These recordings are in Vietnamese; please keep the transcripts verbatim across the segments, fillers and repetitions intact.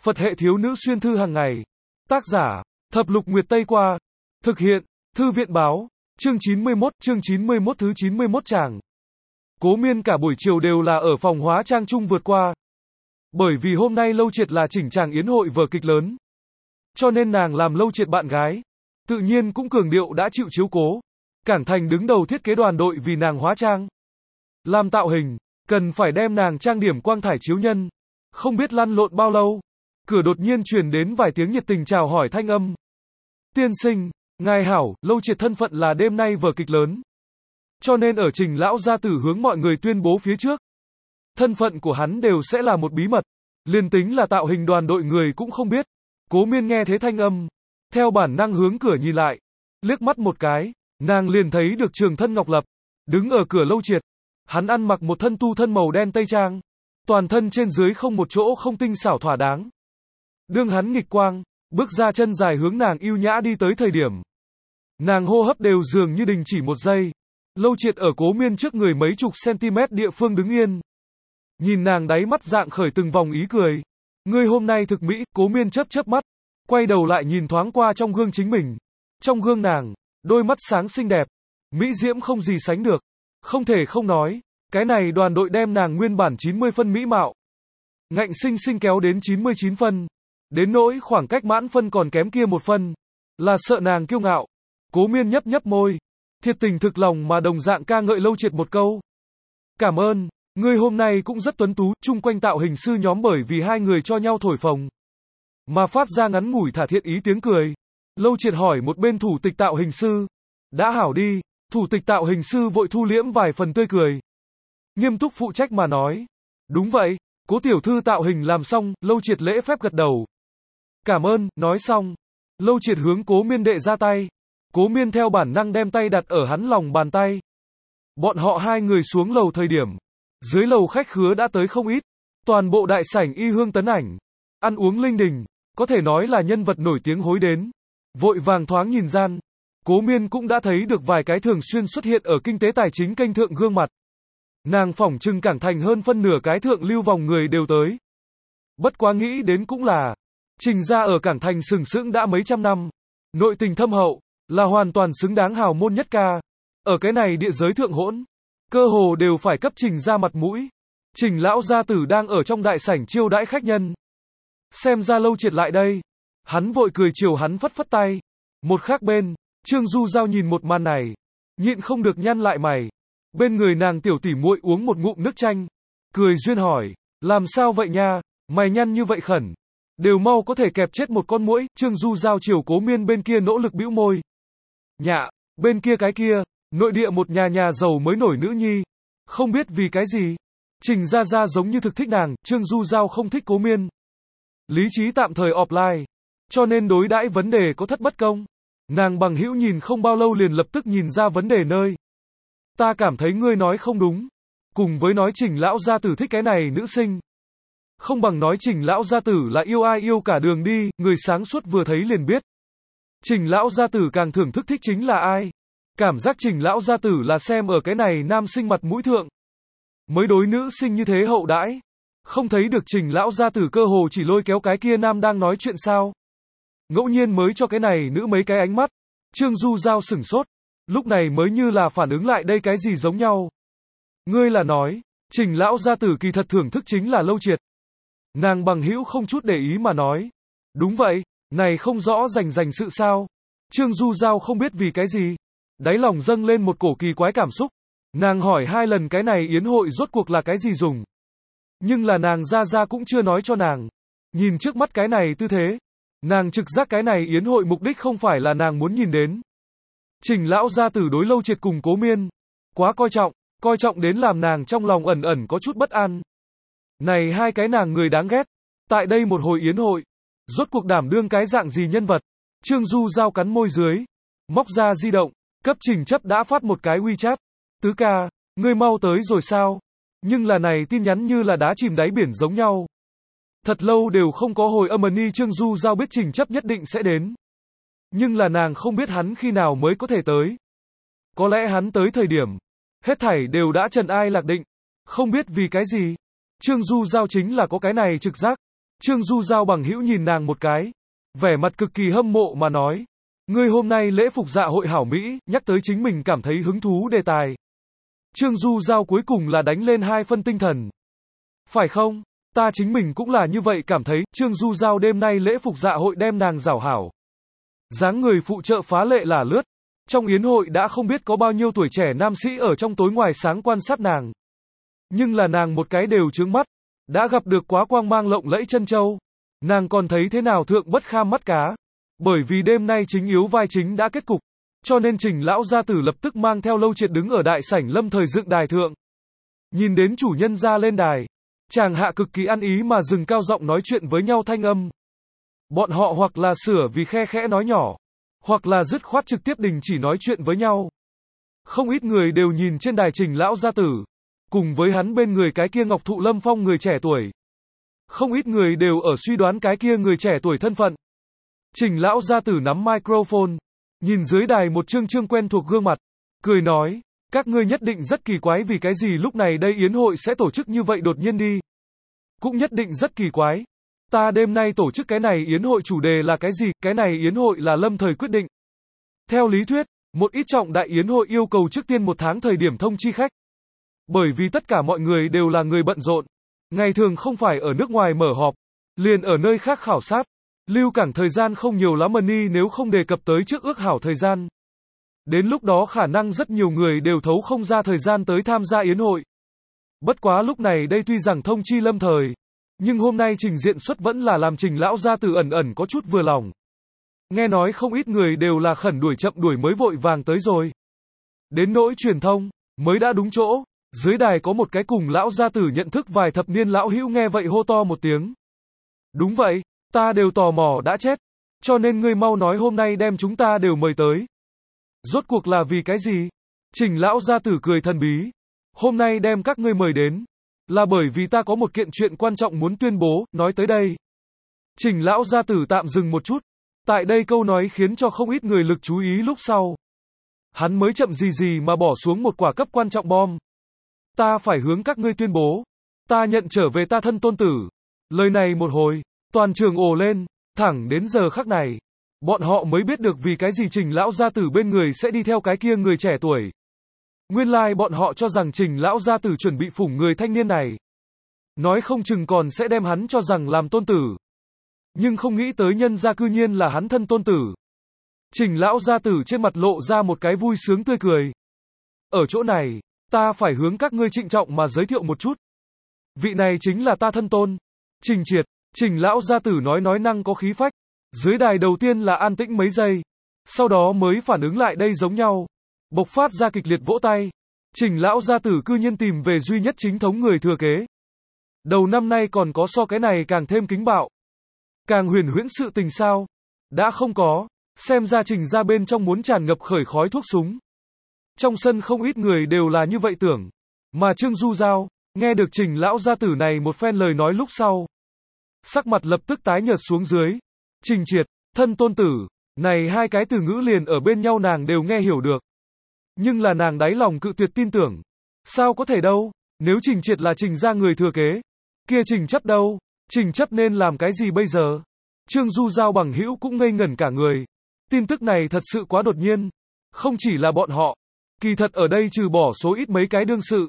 Phật hệ thiếu nữ xuyên thư hàng ngày. Tác giả, Thập Lục Nguyệt Tây Qua. Thực hiện, Thư viện Báo. Chương chín mươi mốt, chương chín mươi mốt thứ chín mươi mốt tràng. Cố Miên cả buổi chiều đều là ở phòng hóa trang chung vượt qua. Bởi vì hôm nay Lâu Triệt là chỉnh tràng yến hội vở kịch lớn. Cho nên nàng làm Lâu Triệt bạn gái. Tự nhiên cũng cường điệu đã chịu chiếu cố. Cảng Thành đứng đầu thiết kế đoàn đội vì nàng hóa trang. Làm tạo hình, cần phải đem nàng trang điểm quang thải chiếu nhân. Không biết lăn lộn bao lâu. Cửa đột nhiên truyền đến vài tiếng nhiệt tình chào hỏi thanh âm. Tiên sinh, ngài hảo, Lâu Triệt thân phận là đêm nay vở kịch lớn. Cho nên ở Trình lão gia tử hướng mọi người tuyên bố phía trước. Thân phận của hắn đều sẽ là một bí mật. Liên tính là tạo hình đoàn đội người cũng không biết. Cố Miên nghe thế thanh âm. Theo bản năng hướng cửa nhìn lại. Liếc mắt một cái, nàng liền thấy được Trường Thân Ngọc Lập. Đứng ở cửa Lâu Triệt. Hắn ăn mặc một thân tu thân màu đen tây trang. Toàn thân trên dưới không một chỗ không tinh xảo thỏa đáng. Đương hắn nghịch quang, bước ra chân dài hướng nàng yêu nhã đi tới thời điểm. Nàng hô hấp đều dường như đình chỉ một giây. Lâu Triệt ở Cố Miên trước người mấy chục cm địa phương đứng yên. Nhìn nàng đáy mắt dạng khởi từng vòng ý cười. Ngươi hôm nay thực mỹ, Cố Miên chớp chớp mắt. Quay đầu lại nhìn thoáng qua trong gương chính mình. Trong gương nàng, đôi mắt sáng xinh đẹp. Mỹ diễm không gì sánh được. Không thể không nói, cái này đoàn đội đem nàng nguyên bản chín mươi phân mỹ mạo. Ngạnh sinh sinh kéo đến chín mươi chín phân. Đến nỗi khoảng cách mãn phân còn kém kia một phân. Là sợ nàng kiêu ngạo. Cố Miên nhấp nhấp môi. Thiệt tình thực lòng mà đồng dạng ca ngợi Lâu Triệt một câu. Cảm ơn, ngươi hôm nay cũng rất tuấn tú, chung quanh tạo hình sư nhóm bởi vì hai người cho nhau thổi phồng. Mà phát ra ngắn ngủi thả thiện ý tiếng cười. Lâu Triệt hỏi một bên thủ tịch tạo hình sư. Đã hảo đi, thủ tịch tạo hình sư vội thu liễm vài phần tươi cười. Nghiêm túc phụ trách mà nói. Đúng vậy, Cố tiểu thư tạo hình làm xong, Lâu Triệt lễ phép gật đầu. Cảm ơn, nói xong. Lâu Triệt hướng Cố Miên đệ ra tay. Cố Miên theo bản năng đem tay đặt ở hắn lòng bàn tay. Bọn họ hai người xuống lầu thời điểm. Dưới lầu khách khứa đã tới không ít. Toàn bộ đại sảnh y hương tấn ảnh. Ăn uống linh đình. Có thể nói là nhân vật nổi tiếng hối đến. Vội vàng thoáng nhìn gian. Cố Miên cũng đã thấy được vài cái thường xuyên xuất hiện ở kinh tế tài chính kênh thượng gương mặt. Nàng phỏng chừng Cảng Thành hơn phân nửa cái thượng lưu vòng người đều tới. Bất quá nghĩ đến cũng là. Trình gia ở Cảng Thành sừng sững đã mấy trăm năm. Nội tình thâm hậu. Là hoàn toàn xứng đáng hào môn nhất ca. Ở cái này địa giới thượng hỗn. Cơ hồ đều phải cấp Trình gia mặt mũi. Trình lão gia tử đang ở trong đại sảnh chiêu đãi khách nhân. Xem ra Lâu Triệt lại đây. Hắn vội cười chiều hắn phất phất tay. Một khác bên, Trương Du Giao nhìn một màn này. Nhịn không được nhăn lại mày. Bên người nàng tiểu tỷ muội uống một ngụm nước chanh. Cười duyên hỏi. Làm sao vậy nha, mày nhăn như vậy khẩn. Đều mau có thể kẹp chết một con muỗi. Trương Du Giao chiều Cố Miên bên kia nỗ lực bĩu môi. Nhạ, bên kia cái kia, nội địa một nhà nhà giàu mới nổi nữ nhi. Không biết vì cái gì. Trình Gia Gia giống như thực thích nàng, Trương Du Giao không thích Cố Miên. Lý trí tạm thời offline. Cho nên đối đãi vấn đề có thất bất công. Nàng bằng hữu nhìn không bao lâu liền lập tức nhìn ra vấn đề nơi. Ta cảm thấy ngươi nói không đúng. Cùng với nói Trình lão gia tử thích cái này nữ sinh. Không bằng nói Trình lão gia tử là yêu ai yêu cả đường đi, người sáng suốt vừa thấy liền biết. Trình lão gia tử càng thưởng thức thích chính là ai. Cảm giác Trình lão gia tử là xem ở cái này nam sinh mặt mũi thượng. Mới đối nữ sinh như thế hậu đãi. Không thấy được Trình lão gia tử cơ hồ chỉ lôi kéo cái kia nam đang nói chuyện sao. Ngẫu nhiên mới cho cái này nữ mấy cái ánh mắt. Trương Du Giao sửng sốt. Lúc này mới như là phản ứng lại đây cái gì giống nhau. Ngươi là nói, Trình lão gia tử kỳ thật thưởng thức chính là Lâu Triệt. Nàng bằng hữu không chút để ý mà nói. Đúng vậy, này không rõ rành rành sự sao. Trương Du Giao không biết vì cái gì. Đáy lòng dâng lên một cổ kỳ quái cảm xúc. Nàng hỏi hai lần cái này yến hội rốt cuộc là cái gì dùng. Nhưng là nàng ra ra cũng chưa nói cho nàng. Nhìn trước mắt cái này tư thế. Nàng trực giác cái này yến hội mục đích không phải là nàng muốn nhìn đến. Trình lão gia tử đối Lâu Triệt cùng Cố Miên. Quá coi trọng, coi trọng đến làm nàng trong lòng ẩn ẩn có chút bất an. Này hai cái nàng người đáng ghét. Tại đây một hồi yến hội. Rốt cuộc đảm đương cái dạng gì nhân vật. Trương Du Giao cắn môi dưới. Móc ra di động. Cấp Trình Chấp đã phát một cái WeChat. Tứ ca, ngươi mau tới rồi sao? Nhưng là này tin nhắn như là đá chìm đáy biển giống nhau. Thật lâu đều không có hồi âm ni. Trương Du Giao biết Trình Chấp nhất định sẽ đến. Nhưng là nàng không biết hắn khi nào mới có thể tới. Có lẽ hắn tới thời điểm. Hết thảy đều đã trần ai lạc định. Không biết vì cái gì. Trương Du Giao chính là có cái này trực giác. Trương Du Giao bằng hữu nhìn nàng một cái, vẻ mặt cực kỳ hâm mộ mà nói. Ngươi hôm nay lễ phục dạ hội hảo mỹ, nhắc tới chính mình cảm thấy hứng thú đề tài. Trương Du Giao cuối cùng là đánh lên hai phân tinh thần. Phải không? Ta chính mình cũng là như vậy cảm thấy, Trương Du Giao đêm nay lễ phục dạ hội đem nàng rảo hảo. Dáng người phụ trợ phá lệ là lướt. Trong yến hội đã không biết có bao nhiêu tuổi trẻ nam sĩ ở trong tối ngoài sáng quan sát nàng. Nhưng là nàng một cái đều chướng mắt. Đã gặp được quá quang mang lộng lẫy chân châu. Nàng còn thấy thế nào thượng bất kham mắt cá. Bởi vì đêm nay chính yếu vai chính đã kết cục. Cho nên Trình lão gia tử lập tức mang theo Lâu Triệt đứng ở đại sảnh lâm thời dựng đài thượng. Nhìn đến chủ nhân ra lên đài. Chàng hạ cực kỳ ăn ý mà dừng cao giọng nói chuyện với nhau thanh âm. Bọn họ hoặc là sửa vì khe khẽ nói nhỏ. Hoặc là dứt khoát trực tiếp đình chỉ nói chuyện với nhau. Không ít người đều nhìn trên đài Trình lão gia tử. Cùng với hắn bên người cái kia Ngọc Thụ Lâm Phong người trẻ tuổi. Không ít người đều ở suy đoán cái kia người trẻ tuổi thân phận. Trình lão gia tử nắm microphone. Nhìn dưới đài một trương trương quen thuộc gương mặt. Cười nói. Các ngươi nhất định rất kỳ quái vì cái gì lúc này đây yến hội sẽ tổ chức như vậy đột nhiên đi. Cũng nhất định rất kỳ quái. Ta đêm nay tổ chức cái này yến hội chủ đề là cái gì, cái này yến hội là lâm thời quyết định. Theo lý thuyết, một ít trọng đại yến hội yêu cầu trước tiên một tháng thời điểm thông chi khách. Bởi vì tất cả mọi người đều là người bận rộn. Ngày thường không phải ở nước ngoài mở họp, liền ở nơi khác khảo sát. Lưu cảng thời gian không nhiều lắm money nếu không đề cập tới trước ước hảo thời gian. Đến lúc đó khả năng rất nhiều người đều thấu không ra thời gian tới tham gia yến hội. Bất quá lúc này đây tuy rằng thông chi lâm thời, nhưng hôm nay trình diện xuất vẫn là làm Trình lão gia tử ẩn ẩn có chút vừa lòng. Nghe nói không ít người đều là khẩn đuổi chậm đuổi mới vội vàng tới rồi. Đến nỗi truyền thông, mới đã đúng chỗ, dưới đài có một cái cùng lão gia tử nhận thức vài thập niên lão hữu nghe vậy hô to một tiếng. Đúng vậy, ta đều tò mò đã chết, cho nên ngươi mau nói hôm nay đem chúng ta đều mời tới. Rốt cuộc là vì cái gì? Trình lão gia tử cười thần bí. Hôm nay đem các ngươi mời đến, là bởi vì ta có một kiện chuyện quan trọng muốn tuyên bố, nói tới đây. Trình lão gia tử tạm dừng một chút. Tại đây câu nói khiến cho không ít người lực chú ý lúc sau. Hắn mới chậm gì gì mà bỏ xuống một quả cấp quan trọng bom. Ta phải hướng các ngươi tuyên bố. Ta nhận trở về ta thân tôn tử. Lời này một hồi, toàn trường ồ lên, thẳng đến giờ khắc này. Bọn họ mới biết được vì cái gì Trình lão gia tử bên người sẽ đi theo cái kia người trẻ tuổi. Nguyên lai like bọn họ cho rằng Trình lão gia tử chuẩn bị phủng người thanh niên này. Nói không chừng còn sẽ đem hắn cho rằng làm tôn tử. Nhưng không nghĩ tới nhân gia cư nhiên là hắn thân tôn tử. Trình lão gia tử trên mặt lộ ra một cái vui sướng tươi cười. Ở chỗ này, ta phải hướng các ngươi trịnh trọng mà giới thiệu một chút. Vị này chính là ta thân tôn. Trình Triệt. Trình lão gia tử nói nói năng có khí phách. Dưới đài đầu tiên là an tĩnh mấy giây. Sau đó mới phản ứng lại đây giống nhau. Bộc phát ra kịch liệt vỗ tay. Trình lão gia tử cư nhiên tìm về duy nhất chính thống người thừa kế. Đầu năm nay còn có so cái này càng thêm kính bạo. Càng huyền huyễn sự tình sao? Đã không có. Xem ra Trình ra bên trong muốn tràn ngập khởi khói thuốc súng. Trong sân không ít người đều là như vậy tưởng. Mà Trương Du Giao, nghe được Trình lão gia tử này một phen lời nói lúc sau. Sắc mặt lập tức tái nhợt xuống dưới. Trình Triệt, thân tôn tử. Này hai cái từ ngữ liền ở bên nhau nàng đều nghe hiểu được. Nhưng là nàng đáy lòng cự tuyệt tin tưởng. Sao có thể đâu? Nếu Trình Triệt là Trình ra người thừa kế. Kia Trình Chấp đâu? Trình Chấp nên làm cái gì bây giờ? Trương Du Giao bằng hữu cũng ngây ngẩn cả người. Tin tức này thật sự quá đột nhiên. Không chỉ là bọn họ. Kỳ thật ở đây trừ bỏ số ít mấy cái đương sự.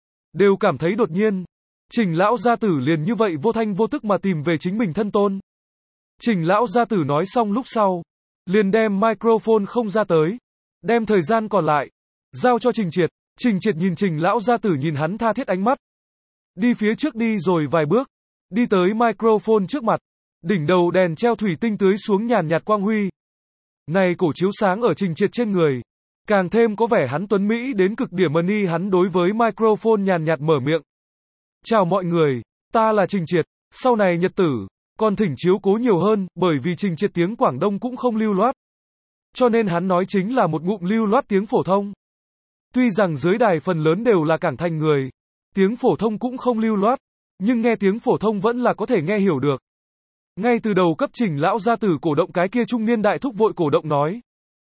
Đều cảm thấy đột nhiên. Trình lão gia tử liền như vậy vô thanh vô tức mà tìm về chính mình thân tôn. Trình lão gia tử nói xong lúc sau. Liền đem microphone không ra tới. Đem thời gian còn lại. Giao cho Trình Triệt. Trình Triệt nhìn Trình lão gia tử nhìn hắn tha thiết ánh mắt. Đi phía trước đi rồi vài bước. Đi tới microphone trước mặt. Đỉnh đầu đèn treo thủy tinh tưới xuống nhàn nhạt quang huy. Này cổ chiếu sáng ở Trình Triệt trên người. Càng thêm có vẻ hắn tuấn Mỹ đến cực điểm money hắn đối với microphone nhàn nhạt mở miệng. Chào mọi người, ta là Trình Triệt, sau này nhật tử, còn thỉnh chiếu cố nhiều hơn, bởi vì Trình Triệt tiếng Quảng Đông cũng không lưu loát. Cho nên hắn nói chính là một ngụm lưu loát tiếng phổ thông. Tuy rằng dưới đài phần lớn đều là cảng thành người, tiếng phổ thông cũng không lưu loát, nhưng nghe tiếng phổ thông vẫn là có thể nghe hiểu được. Ngay từ đầu cấp Trình lão gia tử cổ động cái kia trung niên đại thúc vội cổ động nói.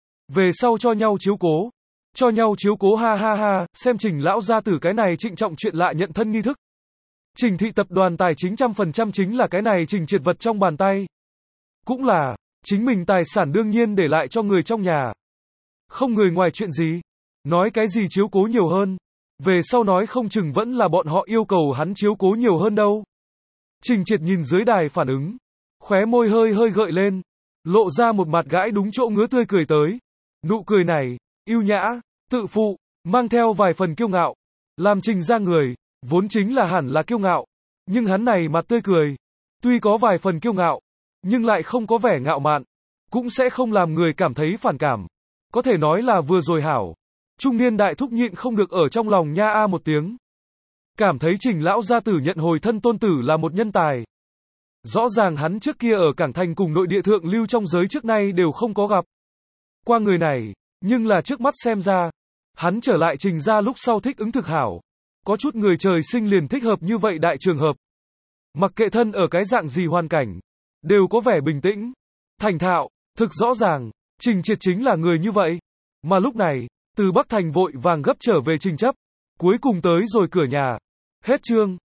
Về sau cho nhau chiếu cố. Cho nhau chiếu cố ha ha ha, xem Trình lão gia tử cái này trịnh trọng chuyện lạ nhận thân nghi thức. Trình Thị tập đoàn tài chính trăm phần trăm chính là cái này Trình Triệt vật trong bàn tay. Cũng là, chính mình tài sản đương nhiên để lại cho người trong nhà. Không người ngoài chuyện gì. Nói cái gì chiếu cố nhiều hơn. Về sau nói không chừng vẫn là bọn họ yêu cầu hắn chiếu cố nhiều hơn đâu. Trình Triệt nhìn dưới đài phản ứng. Khóe môi hơi hơi gợi lên. Lộ ra một mặt gãi đúng chỗ ngứa tươi cười tới. Nụ cười này, yêu nhã, tự phụ, mang theo vài phần kiêu ngạo. Làm Trình ra người, vốn chính là hẳn là kiêu ngạo. Nhưng hắn này mặt tươi cười. Tuy có vài phần kiêu ngạo, nhưng lại không có vẻ ngạo mạn. Cũng sẽ không làm người cảm thấy phản cảm. Có thể nói là vừa rồi hảo. Trung niên đại thúc nhịn không được ở trong lòng nha a một tiếng. Cảm thấy Trình lão gia tử nhận hồi thân tôn tử là một nhân tài. Rõ ràng hắn trước kia ở Cảng Thành cùng nội địa thượng lưu trong giới trước nay đều không có gặp qua người này, nhưng là trước mắt xem ra, hắn trở lại Trình ra lúc sau thích ứng thực hảo. Có chút người trời sinh liền thích hợp như vậy đại trường hợp. Mặc kệ thân ở cái dạng gì hoàn cảnh, đều có vẻ bình tĩnh, thành thạo, thực rõ ràng, Trình Triệt chính là người như vậy. Mà lúc này, từ Bắc Thành vội vàng gấp trở về Trình chấp, cuối cùng tới rồi cửa nhà. Hết chương.